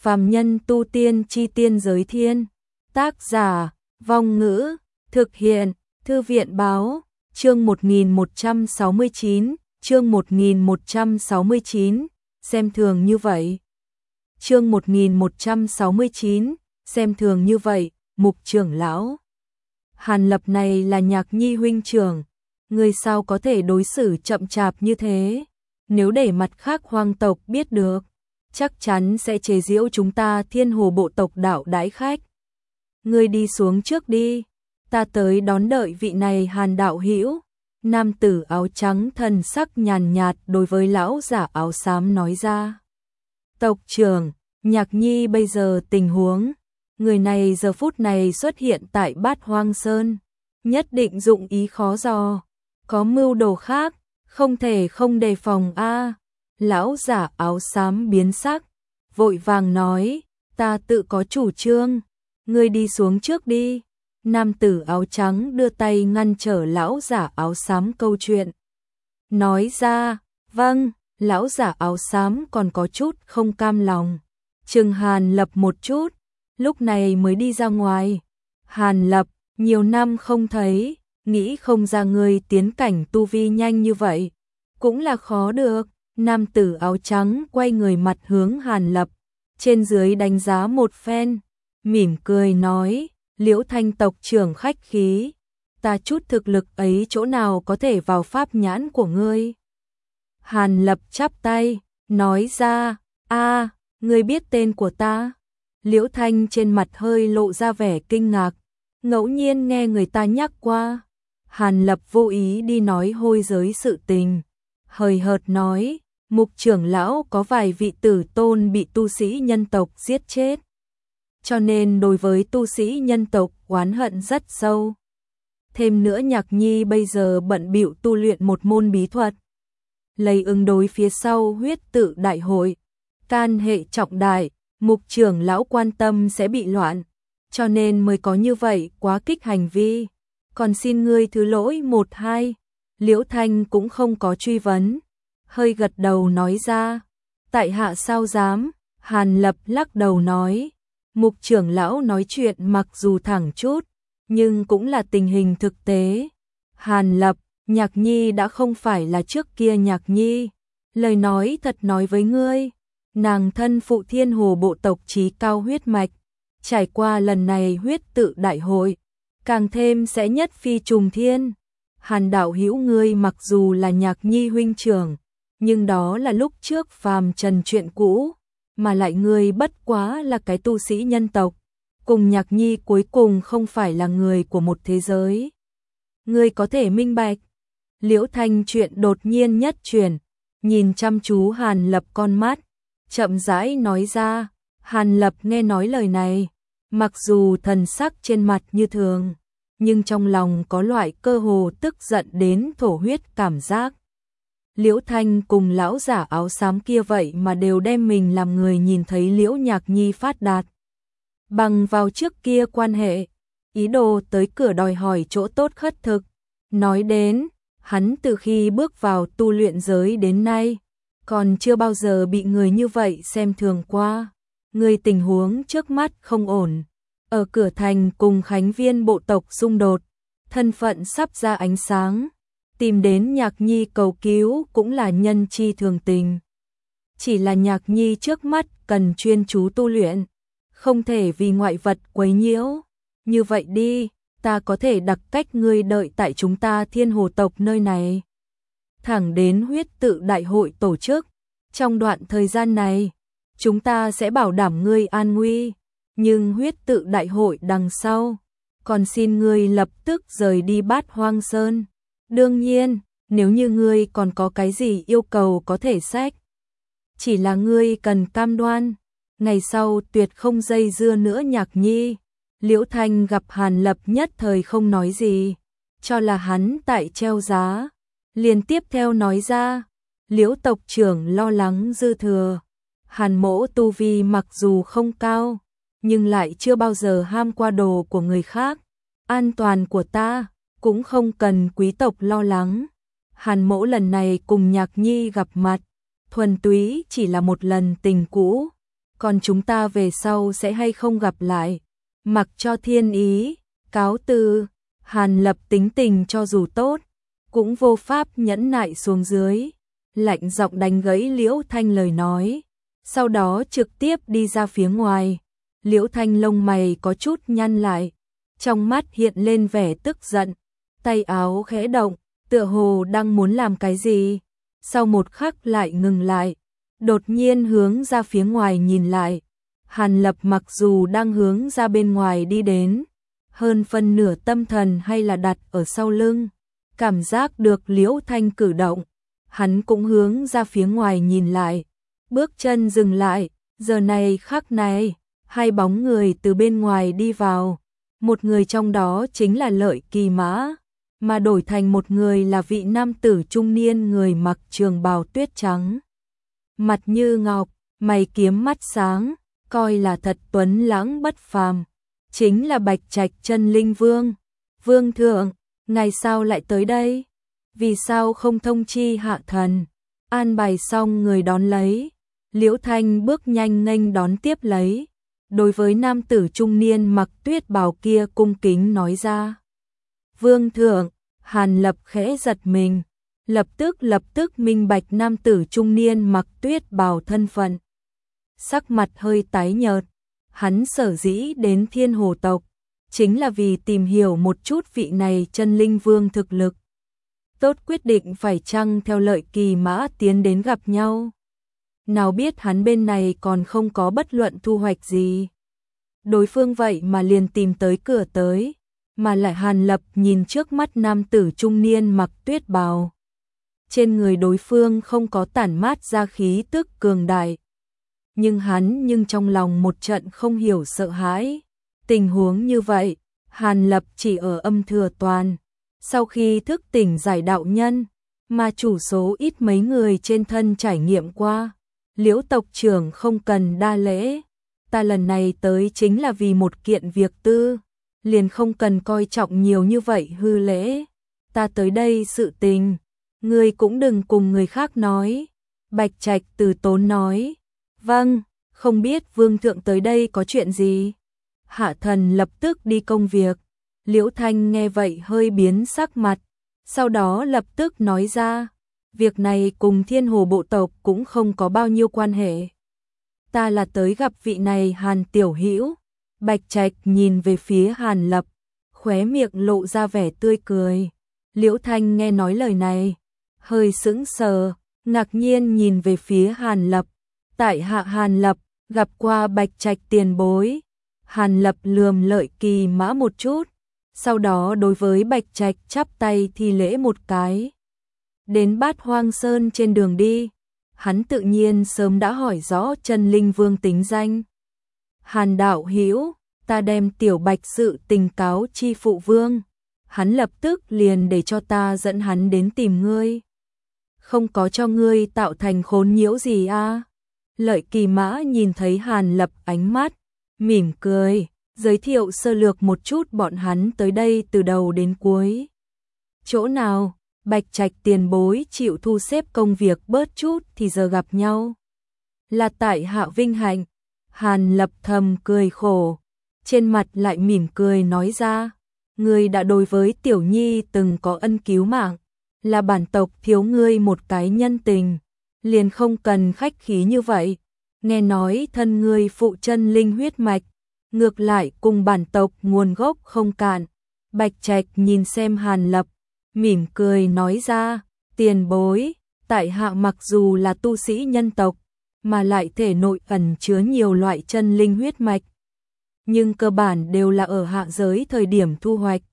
Phàm nhân tu tiên chi tiên giới thiên. Tác giả, Vong Ngữ, thực hiện, Thư viện báo, chương 1169, chương 1169, xem thường như vậy. Chương 1169, xem thường như vậy, Mục trưởng lão. Hàn Lập này là Nhạc Nhi huynh trưởng, người sao có thể đối xử chậm chạp như thế? Nếu để mặt khác hoang tộc biết được, chắc chắn sẽ chế giễu chúng ta Thiên Hồ bộ tộc đạo đãi khách. Ngươi đi xuống trước đi, ta tới đón đợi vị này Hàn đạo hữu. Nam tử áo trắng thần sắc nhàn nhạt đối với lão giả áo xám nói ra. Tộc trưởng, Nhạc Nhi bây giờ tình huống, người này giờ phút này xuất hiện tại Bát Hoang Sơn, nhất định dụng ý khó dò, có mưu đồ khác, không thể không đề phòng a. Lão giả áo xám biến sắc, vội vàng nói, ta tự có chủ trương, ngươi đi xuống trước đi. Nam tử áo trắng đưa tay ngăn trở lão giả áo xám câu chuyện. Nói ra, vâng, lão giả áo xám còn có chút không cam lòng. Chừng Hàn Lập một chút, lúc này mới đi ra ngoài. Hàn Lập, nhiều năm không thấy, nghĩ không ra người tiến cảnh tu vi nhanh như vậy. Cũng là khó được. Nam tử áo trắng quay người mặt hướng Hàn Lập, trên dưới đánh giá một phen, mỉm cười nói, Liễu Thanh tộc trưởng khách khí, ta chút thực lực ấy chỗ nào có thể vào pháp nhãn của ngươi. Hàn Lập chắp tay, nói ra, a, ngươi biết tên của ta? Liễu Thanh trên mặt hơi lộ ra vẻ kinh ngạc, ngẫu nhiên nghe người ta nhắc qua. Hàn Lập vô ý đi nói hôi giới sự tình, hời hợt nói, Mục trưởng lão có vài vị tử tôn bị tu sĩ nhân tộc giết chết, cho nên đối với tu sĩ nhân tộc oán hận rất sâu. Thêm nữa Nhạc Nhi bây giờ bận bịu tu luyện một môn bí thuật, lấy ứng đối phía sau huyết tự đại hội, can hệ trọng đại, Mục trưởng lão quan tâm sẽ bị loạn, cho nên mới có như vậy quá kích hành vi. Còn xin ngươi thứ lỗi một hai. Liễu Thanh cũng không có truy vấn, hơi gật đầu nói ra, tại hạ sao dám. Hàn Lập lắc đầu nói, Mục trưởng lão nói chuyện mặc dù thẳng chút, nhưng cũng là tình hình thực tế. Hàn Lập, Nhạc Nhi đã không phải là trước kia Nhạc Nhi, lời nói thật nói với ngươi, nàng thân phụ Thiên Hồ bộ tộc chí cao huyết mạch, trải qua lần này huyết tự đại hội, càng thêm sẽ nhất phi trùng thiên. Hàn đạo hữu ngươi mặc dù là Nhạc Nhi huynh trưởng, nhưng đó là lúc trước phàm trần chuyện cũ, mà lại ngươi bất quá là cái tu sĩ nhân tộc, cùng Nhạc Nhi cuối cùng không phải là người của một thế giới. Ngươi có thể minh bạch. Liễu Thanh chuyện đột nhiên nhất chuyển, nhìn chăm chú Hàn Lập con mắt, chậm rãi nói ra. Hàn Lập nghe nói lời này, mặc dù thần sắc trên mặt như thường, nhưng trong lòng có loại cơ hồ tức giận đến thổ huyết cảm giác. Liễu Thanh cùng lão giả áo xám kia vậy mà đều đem mình làm người nhìn thấy Liễu Nhạc Nhi phát đạt. Bằng vào trước kia quan hệ, ý đồ tới cửa đòi hỏi chỗ tốt khất thực. Nói đến, hắn từ khi bước vào tu luyện giới đến nay, còn chưa bao giờ bị người như vậy xem thường qua. Người tình huống trước mắt không ổn. Ở cửa thành cùng Khánh Viên bộ tộc xung đột, thân phận sắp ra ánh sáng, tìm đến Nhạc Nhi cầu cứu cũng là nhân chi thường tình. Chỉ là Nhạc Nhi trước mắt cần chuyên chú tu luyện, không thể vì ngoại vật quấy nhiễu. Như vậy đi, ta có thể đặc cách ngươi đợi tại chúng ta Thiên Hồ tộc nơi này, thẳng đến huyết tự đại hội tổ chức. Trong đoạn thời gian này, chúng ta sẽ bảo đảm ngươi an nguy. Nhưng huyết tự đại hội đằng sau, còn xin ngươi lập tức rời đi Bát Hoang Sơn. Đương nhiên, nếu như ngươi còn có cái gì yêu cầu có thể xét. Chỉ là ngươi cần cam đoan, ngày sau tuyệt không dây dưa nữa Nhạc Nhi. Liễu Thanh gặp Hàn Lập nhất thời không nói gì, cho là hắn tại treo giá. Liền tiếp theo nói ra, Liễu tộc trưởng lo lắng dư thừa. Hàn mỗ tu vi mặc dù không cao, nhưng lại chưa bao giờ ham qua đồ của người khác. An toàn của ta cũng không cần quý tộc lo lắng. Hàn mỗ lần này cùng Nhạc Nhi gặp mặt, thuần túy chỉ là một lần tình cũ, còn chúng ta về sau sẽ hay không gặp lại. Mặc cho thiên ý, cáo từ. Hàn Lập tính tình cho dù tốt, cũng vô pháp nhẫn nại xuống dưới, lạnh giọng đánh gãy Liễu Thanh lời nói, sau đó trực tiếp đi ra phía ngoài. Liễu Thanh lông mày có chút nhăn lại, trong mắt hiện lên vẻ tức giận, tay áo khẽ động, tựa hồ đang muốn làm cái gì, sau một khắc lại ngừng lại, đột nhiên hướng ra phía ngoài nhìn lại. Hàn Lập mặc dù đang hướng ra bên ngoài đi đến, hơn phân nửa tâm thần hay là đặt ở sau lưng, cảm giác được Liễu Thanh cử động, hắn cũng hướng ra phía ngoài nhìn lại, bước chân dừng lại, giờ này khắc này, hai bóng người từ bên ngoài đi vào, một người trong đó chính là Lợi Kỳ Mã, mà đổi thành một người là vị nam tử trung niên người mặc trường bào tuyết trắng. Mặt như ngọc, mày kiếm mắt sáng, coi là thật tuấn lãng bất phàm, chính là Bạch Trạch Chân Linh Vương. Vương thượng, ngày sao lại tới đây? Vì sao không thông chi hạ thần? An bài xong người đón lấy, Liễu Thanh bước nhanh nghênh đón tiếp lấy, đối với nam tử trung niên mặc tuyết bào kia cung kính nói ra. Vương thượng, Hàn Lập khẽ giật mình, lập tức minh bạch nam tử trung niên mặc tuyết bào thân phận. Sắc mặt hơi tái nhợt, hắn sở dĩ đến Thiên Hồ tộc, chính là vì tìm hiểu một chút vị này Chân Linh Vương thực lực. Tốt quyết định phải chăng theo Lợi Kỳ Mã tiến đến gặp nhau. Nào biết hắn bên này còn không có bất luận thu hoạch gì. Đối phương vậy mà liền tìm tới cửa tới, mà lại Hàn Lập nhìn trước mắt nam tử trung niên mặc tuyết bào. Trên người đối phương không có tản mát ra khí tức cường đại. Nhưng trong lòng một trận không hiểu sợ hãi. Tình huống như vậy, Hàn Lập chỉ ở âm thừa toàn. Sau khi thức tỉnh giải đạo nhân, mà chủ số ít mấy người trên thân trải nghiệm qua. Liễu tộc trưởng không cần đa lễ, ta lần này tới chính là vì một kiện việc tư, liền không cần coi trọng nhiều như vậy hư lễ. Ta tới đây sự tình, ngươi cũng đừng cùng người khác nói. Bạch Trạch từ tốn nói. Vâng, không biết vương thượng tới đây có chuyện gì? Hạ thần lập tức đi công việc. Liễu Thanh nghe vậy hơi biến sắc mặt, sau đó lập tức nói ra, việc này cùng Thiên Hồ bộ tộc cũng không có bao nhiêu quan hệ. Ta là tới gặp vị này Hàn tiểu hữu. Bạch Trạch nhìn về phía Hàn Lập, khóe miệng lộ ra vẻ tươi cười. Liễu Thanh nghe nói lời này, hơi sững sờ, ngạc nhiên nhìn về phía Hàn Lập. Tại hạ Hàn Lập, gặp qua Bạch Trạch tiền bối. Hàn Lập lườm Lợi Kỳ Mã một chút, sau đó đối với Bạch Trạch chắp tay thi lễ một cái. Đến Bát Hoang Sơn trên đường đi, hắn tự nhiên sớm đã hỏi rõ Chân Linh Vương tính danh. Hàn đạo hữu, ta đem tiểu Bạch sự tình cáo chi phụ vương. Hắn lập tức liền để cho ta dẫn hắn đến tìm ngươi. Không có cho ngươi tạo thành khốn nhiễu gì à? Lợi Kỳ Mã nhìn thấy Hàn Lập ánh mắt, mỉm cười, giới thiệu sơ lược một chút bọn hắn tới đây từ đầu đến cuối. Chỗ nào, Bạch Trạch tiền bối chịu thu xếp công việc bớt chút thì giờ gặp nhau. Là tại hạ vinh hạnh. Hàn Lập thầm cười khổ, trên mặt lại mỉm cười nói ra, ngươi đã đối với tiểu nhi từng có ân cứu mạng, là bản tộc thiếu ngươi một cái nhân tình, liền không cần khách khí như vậy. Nghe nói thân ngươi phụ chân linh huyết mạch, ngược lại cùng bản tộc nguồn gốc không cạn. Bạch Trạch nhìn xem Hàn Lập, mỉm cười nói ra, tiền bối, tại hạ mặc dù là tu sĩ nhân tộc, mà lại thể nội ẩn chứa nhiều loại chân linh huyết mạch, nhưng cơ bản đều là ở hạ giới thời điểm thu hoạch.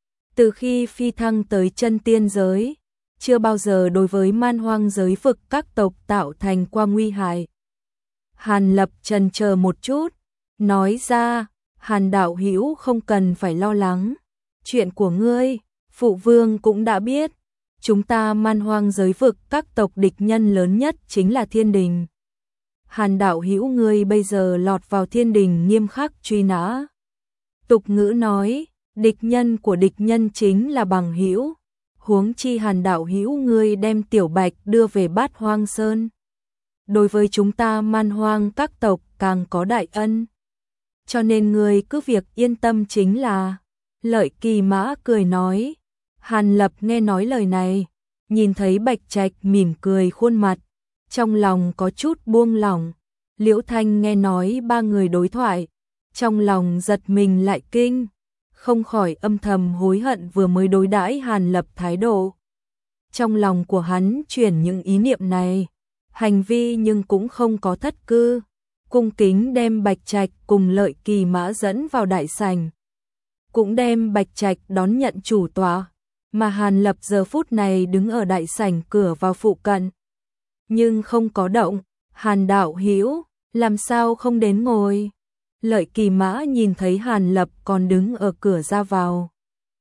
Từ khi phi thăng tới chân tiên giới, chưa bao giờ đối với man hoang giới vực các tộc tạo thành qua nguy hại. Hàn Lập chần chờ một chút, nói ra, Hàn đạo hữu không cần phải lo lắng. Chuyện của ngươi, phụ vương cũng đã biết. Chúng ta man hoang giới vực các tộc địch nhân lớn nhất chính là thiên đình. Hàn đạo hữu ngươi bây giờ lọt vào thiên đình nghiêm khắc truy nã. Tục ngữ nói, địch nhân của địch nhân chính là bằng hữu. Huống chi Hàn đạo hữu ngươi đem tiểu Bạch đưa về Bát Hoang Sơn. Đối với chúng ta man hoang các tộc càng có đại ân. Cho nên ngươi cứ việc yên tâm chính là. Lợi Kỳ Mã cười nói. Hàn Lập nghe nói lời này, nhìn thấy Bạch Trạch mỉm cười khuôn mặt, trong lòng có chút buông lỏng. Liễu Thanh nghe nói ba người đối thoại, trong lòng giật mình lại kinh, không khỏi âm thầm hối hận vừa mới đối đãi Hàn Lập thái độ. Trong lòng của hắn chuyển những ý niệm này, hành vi nhưng cũng không có thất cư, cung kính đem Bạch Trạch cùng Lợi Kỳ Mã dẫn vào đại sảnh, cũng đem Bạch Trạch đón nhận chủ tọa, mà Hàn Lập giờ phút này đứng ở đại sảnh cửa vào phụ cận, nhưng không có động. Hàn đạo hữu, làm sao không đến ngồi? Lợi Kỳ Mã nhìn thấy Hàn Lập còn đứng ở cửa ra vào,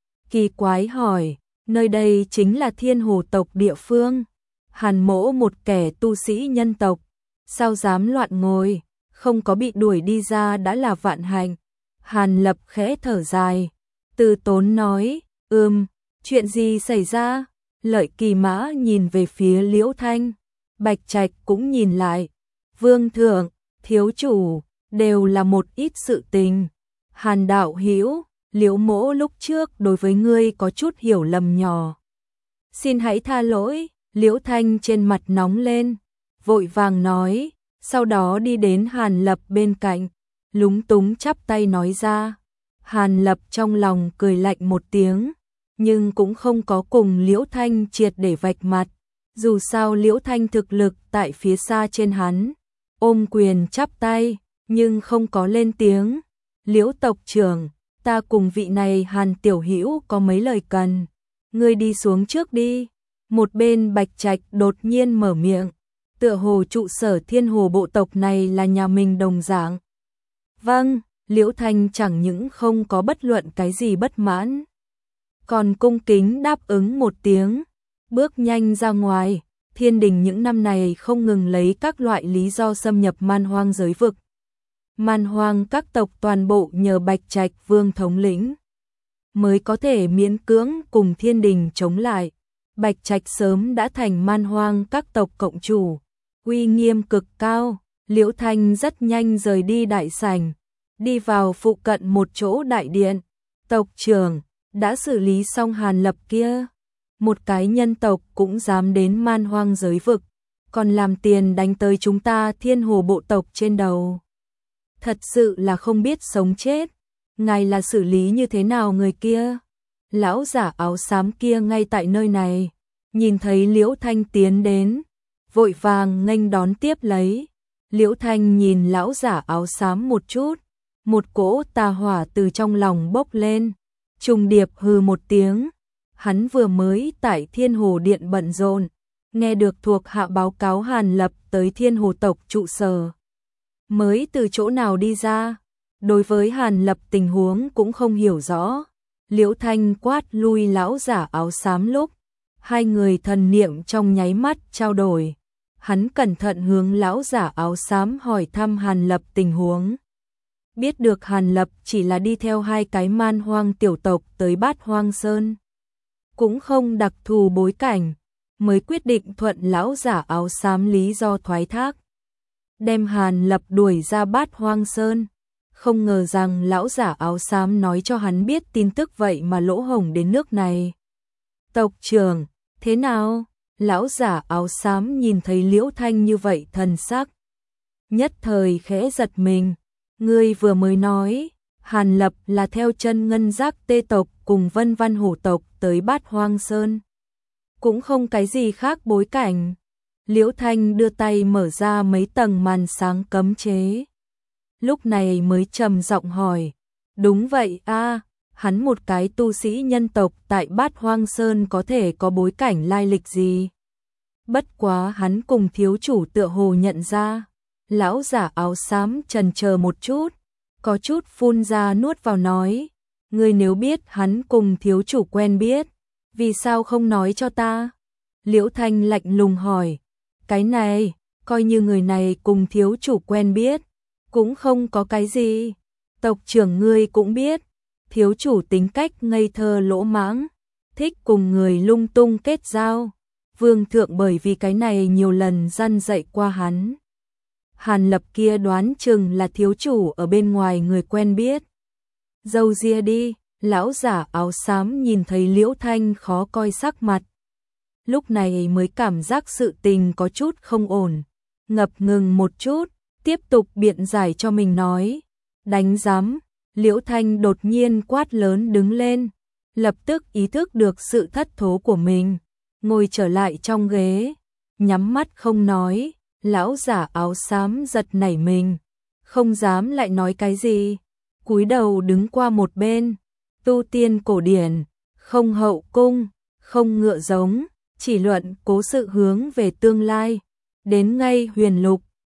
kỳ quái hỏi, nơi đây chính là Thiên Hồ tộc địa phương, Hàn mỗ một kẻ tu sĩ nhân tộc, sao dám loạn ngồi, không có bị đuổi đi ra đã là vạn hạnh. Hàn Lập khẽ thở dài, từ tốn nói, chuyện gì xảy ra? Lợi Kỳ Mã nhìn về phía Liễu Thanh, Bạch Trạch cũng nhìn lại, vương thượng, thiếu chủ, đều là một ít sự tình. Hàn đạo hữu, Liễu mỗ lúc trước đối với ngươi có chút hiểu lầm nhỏ, xin hãy tha lỗi. Liễu Thanh trên mặt nóng lên, vội vàng nói, sau đó đi đến Hàn Lập bên cạnh, lúng túng chắp tay nói ra. Hàn Lập trong lòng cười lạnh một tiếng, nhưng cũng không có cùng Liễu Thanh triệt để vạch mặt, dù sao Liễu Thanh thực lực tại phía xa trên hắn, ôm quyền chắp tay, nhưng không có lên tiếng. Liễu tộc trưởng, ta cùng vị này Hàn tiểu hữu có mấy lời cần, ngươi đi xuống trước đi. Một bên Bạch Trạch đột nhiên mở miệng, tựa hồ trụ sở Thiên Hồ bộ tộc này là nhà mình đồng dạng. Vâng, Liễu Thanh chẳng những không có bất luận cái gì bất mãn, còn cung kính đáp ứng một tiếng, bước nhanh ra ngoài. Thiên đình những năm này không ngừng lấy các loại lý do xâm nhập man hoang giới vực. Man hoang các tộc toàn bộ nhờ Bạch Trạch vương thống lĩnh mới có thể miễn cưỡng cùng thiên đình chống lại. Bạch Trạch sớm đã thành man hoang các tộc cộng chủ, uy nghiêm cực cao. Liễu Thanh rất nhanh rời đi đại sảnh, đi vào phụ cận một chỗ đại điện. Tộc trưởng, đã xử lý xong Hàn Lập kia, một cái nhân tộc cũng dám đến man hoang giới vực, còn làm tiền đánh tới chúng ta Thiên Hồ bộ tộc trên đầu. Thật sự là không biết sống chết, ngài là xử lý như thế nào người kia? Lão giả áo xám kia ngay tại nơi này, nhìn thấy Liễu Thanh tiến đến, vội vàng nghênh đón tiếp lấy. Liễu Thanh nhìn lão giả áo xám một chút, một cỗ tà hỏa từ trong lòng bốc lên, trùng điệp hừ một tiếng. Hắn vừa mới tại Thiên Hồ điện bận rộn, nghe được thuộc hạ báo cáo Hàn Lập tới Thiên Hồ tộc trụ sở, mới từ chỗ nào đi ra, đối với Hàn Lập tình huống cũng không hiểu rõ. Liễu Thanh quát lui lão giả áo xám lúc, hai người thần niệm trong nháy mắt trao đổi. Hắn cẩn thận hướng lão giả áo xám hỏi thăm Hàn Lập tình huống. Biết được Hàn Lập chỉ là đi theo hai cái man hoang tiểu tộc tới Bát Hoang Sơn, cũng không đặc thù bối cảnh, mới quyết định thuận lão giả áo xám lý do thoái thác, đem Hàn Lập đuổi ra Bát Hoang Sơn. Không ngờ rằng lão giả áo xám nói cho hắn biết tin tức vậy mà lỗ hổng đến nước này. Tộc trưởng, thế nào? Lão giả áo xám nhìn thấy Liễu Thanh như vậy thần sắc, nhất thời khẽ giật mình. Ngươi vừa mới nói, Hàn Lập là theo chân Ngân Giác Tê tộc cùng Vân Văn Hổ tộc tới Bát Hoang Sơn, cũng không cái gì khác bối cảnh. Liễu Thanh đưa tay mở ra mấy tầng màn sáng cấm chế, lúc này mới trầm giọng hỏi, đúng vậy a, hắn một cái tu sĩ nhân tộc tại Bát Hoang Sơn có thể có bối cảnh lai lịch gì? Bất quá hắn cùng thiếu chủ tựa hồ nhận ra. Lão giả áo xám chần chờ một chút, có chút phun ra nuốt vào nói, ngươi nếu biết hắn cùng thiếu chủ quen biết, vì sao không nói cho ta? Liễu Thanh lạnh lùng hỏi, cái này, coi như người này cùng thiếu chủ quen biết, cũng không có cái gì. Tộc trưởng ngươi cũng biết, thiếu chủ tính cách ngây thơ lỗ mãng, thích cùng người lung tung kết giao. Vương thượng bởi vì cái này nhiều lần răn dạy qua hắn. Hàn Lập kia đoán chừng là thiếu chủ ở bên ngoài người quen biết. Dâu ria đi, lão giả áo xám nhìn thấy Liễu Thanh khó coi sắc mặt. Lúc này mới cảm giác sự tình có chút không ổn, ngập ngừng một chút, tiếp tục biện giải cho mình nói. Đánh giám, Liễu Thanh đột nhiên quát lớn đứng lên, lập tức ý thức được sự thất thố của mình, ngồi trở lại trong ghế, nhắm mắt không nói. Lão giả áo xám giật nảy mình, không dám lại nói cái gì, cúi đầu đứng qua một bên. Tu tiên cổ điển, không hậu cung, không ngựa giống, chỉ luận cố sự hướng về tương lai. Đến ngay huyền lục,